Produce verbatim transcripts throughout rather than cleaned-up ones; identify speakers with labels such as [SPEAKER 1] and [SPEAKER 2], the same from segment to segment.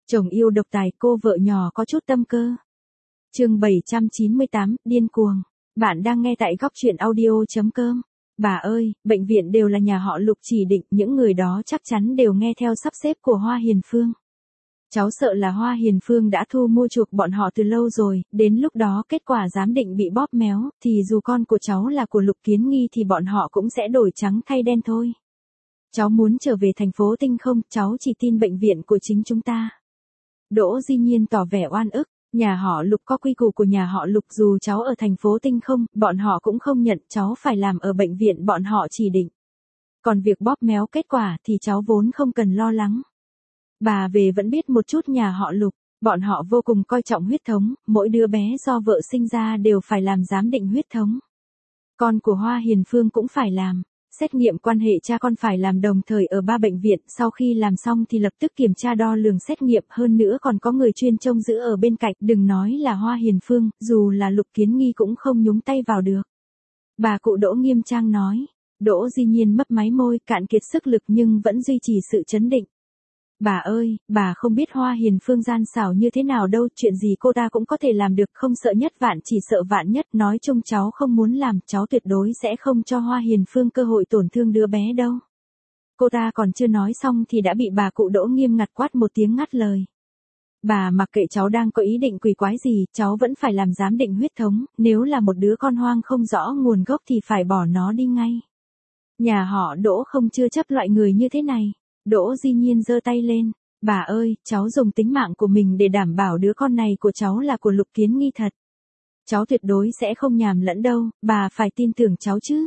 [SPEAKER 1] Chồng yêu độc tài, cô vợ nhỏ có chút tâm cơ. Chương bảy trăm chín mươi tám, điên cuồng. Bạn đang nghe tại góc truyện audio chấm com. Bà ơi, bệnh viện đều là nhà họ Lục chỉ định, những người đó chắc chắn đều nghe theo sắp xếp của Hoa Hiền Phương. Cháu sợ là Hoa Hiền Phương đã thu mua chuộc bọn họ từ lâu rồi, đến lúc đó kết quả giám định bị bóp méo, thì dù con của cháu là của Lục Kiến Nghi thì bọn họ cũng sẽ đổi trắng thay đen thôi. Cháu muốn trở về thành phố Tinh không, cháu chỉ tin bệnh viện của chính chúng ta. Đỗ Di Nhiên tỏ vẻ oan ức, nhà họ Lục có quy củ của nhà họ Lục, dù cháu ở thành phố Tinh không, bọn họ cũng không nhận, cháu phải làm ở bệnh viện bọn họ chỉ định. Còn việc bóp méo kết quả thì cháu vốn không cần lo lắng. Bà về vẫn biết một chút nhà họ Lục, bọn họ vô cùng coi trọng huyết thống, mỗi đứa bé do vợ sinh ra đều phải làm giám định huyết thống. Con của Hoa Hiền Phương cũng phải làm. Xét nghiệm quan hệ cha con phải làm đồng thời ở ba bệnh viện, sau khi làm xong thì lập tức kiểm tra đo lường xét nghiệm, hơn nữa còn có người chuyên trông giữ ở bên cạnh, đừng nói là Hoa Hiền Phương, dù là Lục Kiến Nghi cũng không nhúng tay vào được. Bà cụ Đỗ nghiêm trang nói. Đỗ Di Nhiên mấp máy môi, cạn kiệt sức lực nhưng vẫn duy trì sự trấn định. Bà ơi, bà không biết Hoa Hiền Phương gian xảo như thế nào đâu, chuyện gì cô ta cũng có thể làm được, không sợ nhất vạn chỉ sợ vạn nhất, nói chung cháu không muốn làm, cháu tuyệt đối sẽ không cho Hoa Hiền Phương cơ hội tổn thương đứa bé đâu. Cô ta còn chưa nói xong thì đã bị bà cụ Đỗ nghiêm ngặt quát một tiếng ngắt lời. Bà mặc kệ cháu đang có ý định quỷ quái gì, cháu vẫn phải làm giám định huyết thống, nếu là một đứa con hoang không rõ nguồn gốc thì phải bỏ nó đi ngay. Nhà họ Đỗ không chưa chấp loại người như thế này. Đỗ Di Nhiên giơ tay lên, bà ơi, cháu dùng tính mạng của mình để đảm bảo đứa con này của cháu là của Lục Kiến Nghi thật. Cháu tuyệt đối sẽ không nhàm lẫn đâu, bà phải tin tưởng cháu chứ.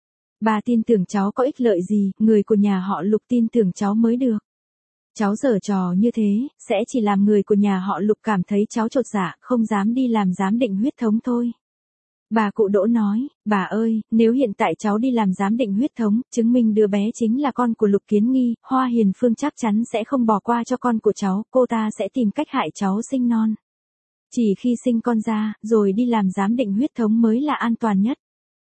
[SPEAKER 1] Bà tin tưởng cháu có ích lợi gì, người của nhà họ Lục tin tưởng cháu mới được. Cháu giở trò như thế, sẽ chỉ làm người của nhà họ Lục cảm thấy cháu chột dạ, không dám đi làm giám định huyết thống thôi. Bà cụ Đỗ nói, bà ơi, nếu hiện tại cháu đi làm giám định huyết thống, chứng minh đứa bé chính là con của Lục Kiến Nghi, Hoa Hiền Phương chắc chắn sẽ không bỏ qua cho con của cháu, cô ta sẽ tìm cách hại cháu sinh non. Chỉ khi sinh con ra, rồi đi làm giám định huyết thống mới là an toàn nhất.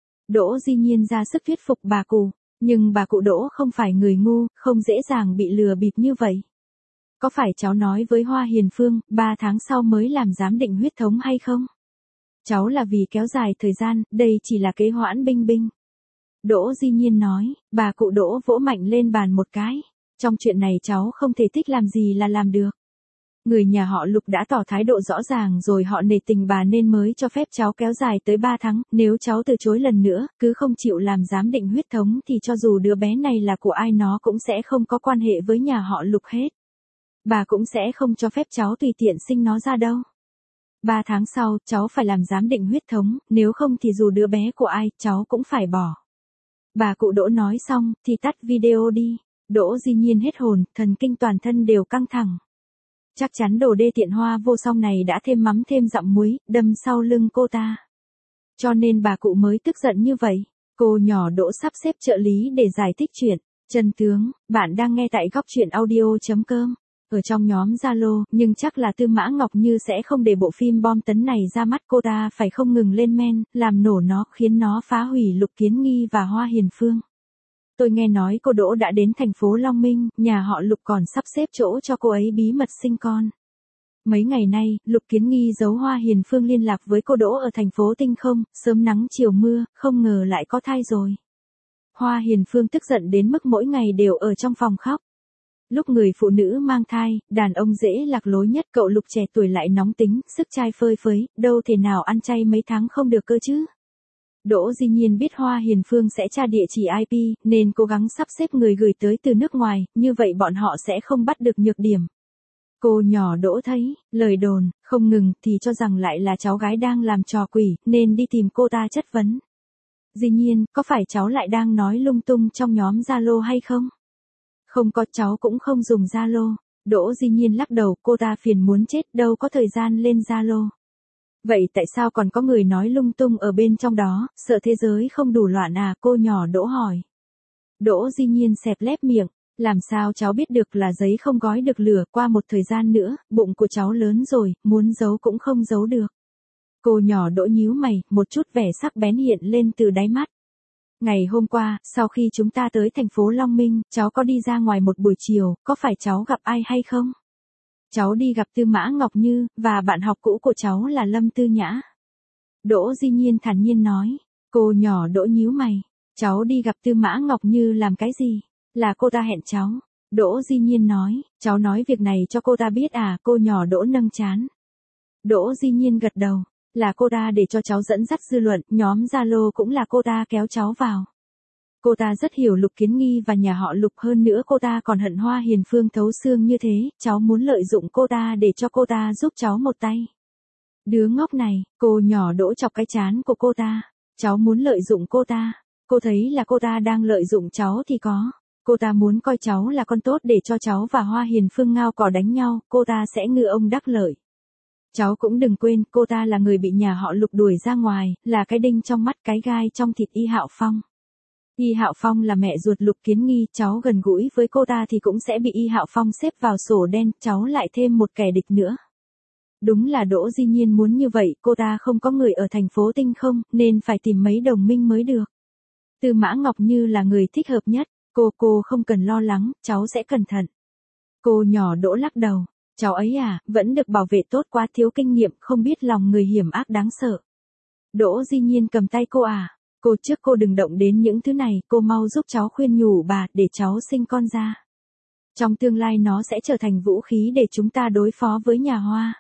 [SPEAKER 1] Đỗ Di Nhiên ra sức thuyết phục bà cụ, nhưng bà cụ Đỗ không phải người ngu, không dễ dàng bị lừa bịp như vậy. Có phải cháu nói với Hoa Hiền Phương, ba tháng sau mới làm giám định huyết thống hay không? Cháu là vì kéo dài thời gian, đây chỉ là kế hoãn binh binh. Đỗ Di Nhiên nói, bà cụ Đỗ vỗ mạnh lên bàn một cái. Trong chuyện này cháu không thể thích làm gì là làm được. Người nhà họ Lục đã tỏ thái độ rõ ràng rồi, họ nể tình bà nên mới cho phép cháu kéo dài tới ba tháng. Nếu cháu từ chối lần nữa, cứ không chịu làm giám định huyết thống thì cho dù đứa bé này là của ai nó cũng sẽ không có quan hệ với nhà họ Lục hết. Bà cũng sẽ không cho phép cháu tùy tiện sinh nó ra đâu. Ba tháng sau, cháu phải làm giám định huyết thống, nếu không thì dù đứa bé của ai, cháu cũng phải bỏ. Bà cụ Đỗ nói xong, thì tắt video đi. Đỗ Di Nhiên hết hồn, thần kinh toàn thân đều căng thẳng. Chắc chắn đồ đê tiện Hoa Vô Song này đã thêm mắm thêm dặm muối, đâm sau lưng cô ta. Cho nên bà cụ mới tức giận như vậy. Cô nhỏ Đỗ sắp xếp trợ lý để giải thích chuyện. Chân tướng, bạn đang nghe tại góc truyện audio chấm com. Ở trong nhóm Zalo, nhưng chắc là Tư Mã Ngọc Như sẽ không để bộ phim bom tấn này ra mắt, cô ta phải không ngừng lên men, làm nổ nó, khiến nó phá hủy Lục Kiến Nghi và Hoa Hiền Phương. Tôi nghe nói cô Đỗ đã đến thành phố Long Minh, nhà họ Lục còn sắp xếp chỗ cho cô ấy bí mật sinh con. Mấy ngày nay, Lục Kiến Nghi giấu Hoa Hiền Phương liên lạc với cô Đỗ ở thành phố Tinh không, sớm nắng chiều mưa, không ngờ lại có thai rồi. Hoa Hiền Phương tức giận đến mức mỗi ngày đều ở trong phòng khóc. Lúc người phụ nữ mang thai, đàn ông dễ lạc lối nhất, cậu Lục trẻ tuổi lại nóng tính, sức trai phơi phới, đâu thể nào ăn chay mấy tháng không được cơ chứ. Đỗ Di Nhiên biết Hoa Hiền Phương sẽ tra địa chỉ i pê, nên cố gắng sắp xếp người gửi tới từ nước ngoài, như vậy bọn họ sẽ không bắt được nhược điểm. Cô nhỏ Đỗ thấy, lời đồn, không ngừng, thì cho rằng lại là cháu gái đang làm trò quỷ, nên đi tìm cô ta chất vấn. Di Nhiên, có phải cháu lại đang nói lung tung trong nhóm Zalo hay không? Không có, cháu cũng không dùng Zalo. Đỗ Di Nhiên lắc đầu, cô ta phiền muốn chết, đâu có thời gian lên Zalo. Vậy tại sao còn có người nói lung tung ở bên trong đó, sợ thế giới không đủ loạn à, cô nhỏ Đỗ hỏi. Đỗ Di Nhiên xẹp lép miệng, làm sao cháu biết được là giấy không gói được lửa, qua một thời gian nữa, bụng của cháu lớn rồi, muốn giấu cũng không giấu được. Cô nhỏ Đỗ nhíu mày, một chút vẻ sắc bén hiện lên từ đáy mắt. Ngày hôm qua, sau khi chúng ta tới thành phố Long Minh, cháu có đi ra ngoài một buổi chiều, có phải cháu gặp ai hay không? Cháu đi gặp Tư Mã Ngọc Như, và bạn học cũ của cháu là Lâm Tư Nhã. Đỗ Di Nhiên thản nhiên nói. Cô nhỏ Đỗ nhíu mày. Cháu đi gặp Tư Mã Ngọc Như làm cái gì? Là cô ta hẹn cháu. Đỗ Di Nhiên nói. Cháu nói việc này cho cô ta biết à? Cô nhỏ Đỗ nâng trán. Đỗ Di Nhiên gật đầu. Là cô ta để cho cháu dẫn dắt dư luận, nhóm Zalo cũng là cô ta kéo cháu vào. Cô ta rất hiểu Lục Kiến Nghi và nhà họ Lục, hơn nữa cô ta còn hận Hoa Hiền Phương thấu xương như thế, cháu muốn lợi dụng cô ta để cho cô ta giúp cháu một tay. Đứa ngốc này, cô nhỏ Đỗ chọc cái trán của cô ta. Cháu muốn lợi dụng cô ta. Cô thấy là cô ta đang lợi dụng cháu thì có. Cô ta muốn coi cháu là con tốt để cho cháu và Hoa Hiền Phương ngao cỏ đánh nhau, cô ta sẽ ngư ông đắc lợi. Cháu cũng đừng quên, cô ta là người bị nhà họ Lục đuổi ra ngoài, là cái đinh trong mắt, cái gai trong thịt Y Hạo Phong. Y Hạo Phong là mẹ ruột Lục Kiến Nghi, cháu gần gũi với cô ta thì cũng sẽ bị Y Hạo Phong xếp vào sổ đen, cháu lại thêm một kẻ địch nữa. Đúng là Đỗ Di Nhiên muốn như vậy, cô ta không có người ở thành phố Tinh Không, nên phải tìm mấy đồng minh mới được. Tư Mã Ngọc Như là người thích hợp nhất, cô cô không cần lo lắng, cháu sẽ cẩn thận. Cô nhỏ Đỗ lắc đầu. Cháu ấy à, vẫn được bảo vệ tốt quá, thiếu kinh nghiệm, không biết lòng người hiểm ác đáng sợ. Đỗ Di Nhiên cầm tay cô à. Cô trước cô đừng động đến những thứ này, cô mau giúp cháu khuyên nhủ bà, để cháu sinh con ra. Trong tương lai nó sẽ trở thành vũ khí để chúng ta đối phó với nhà Hoa.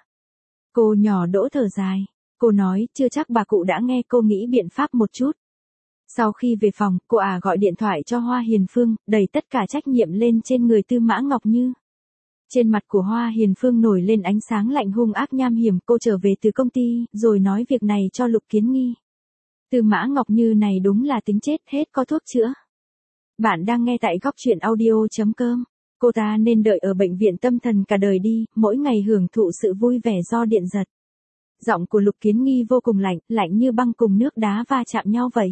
[SPEAKER 1] Cô nhỏ Đỗ thở dài. Cô nói, chưa chắc bà cụ đã nghe, cô nghĩ biện pháp một chút. Sau khi về phòng, cô à gọi điện thoại cho Hoa Hiền Phương, đẩy tất cả trách nhiệm lên trên người Tư Mã Ngọc Như. Trên mặt của Hoa Hiền Phương nổi lên ánh sáng lạnh hung ác nham hiểm, cô trở về từ công ty, rồi nói việc này cho Lục Kiến Nghi. Tư Mã Ngọc Như này đúng là tính chết, hết có thuốc chữa. Bạn đang nghe tại góc truyện audio chấm com. Cô ta nên đợi ở bệnh viện tâm thần cả đời đi, mỗi ngày hưởng thụ sự vui vẻ do điện giật. Giọng của Lục Kiến Nghi vô cùng lạnh, lạnh như băng cùng nước đá va chạm nhau vậy.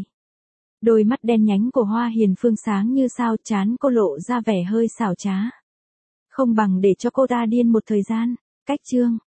[SPEAKER 1] Đôi mắt đen nhánh của Hoa Hiền Phương sáng như sao, trán cô lộ ra vẻ hơi xảo trá. Không bằng để cho cô ta điên một thời gian. Cách chương